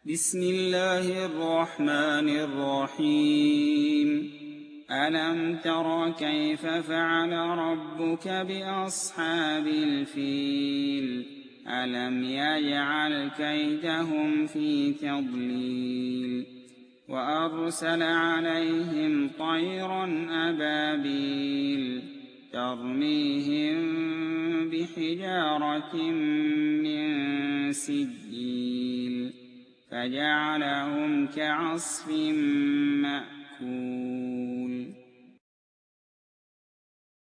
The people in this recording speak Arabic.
بسم الله الرحمن الرحيم ألم تر كيف فعل ربك بأصحاب الفيل ألم يجعل كيدهم في تضليل وأرسل عليهم طيرا أبابيل ترميهم بحجارة من سجيل فجعلهم كعصف مأكول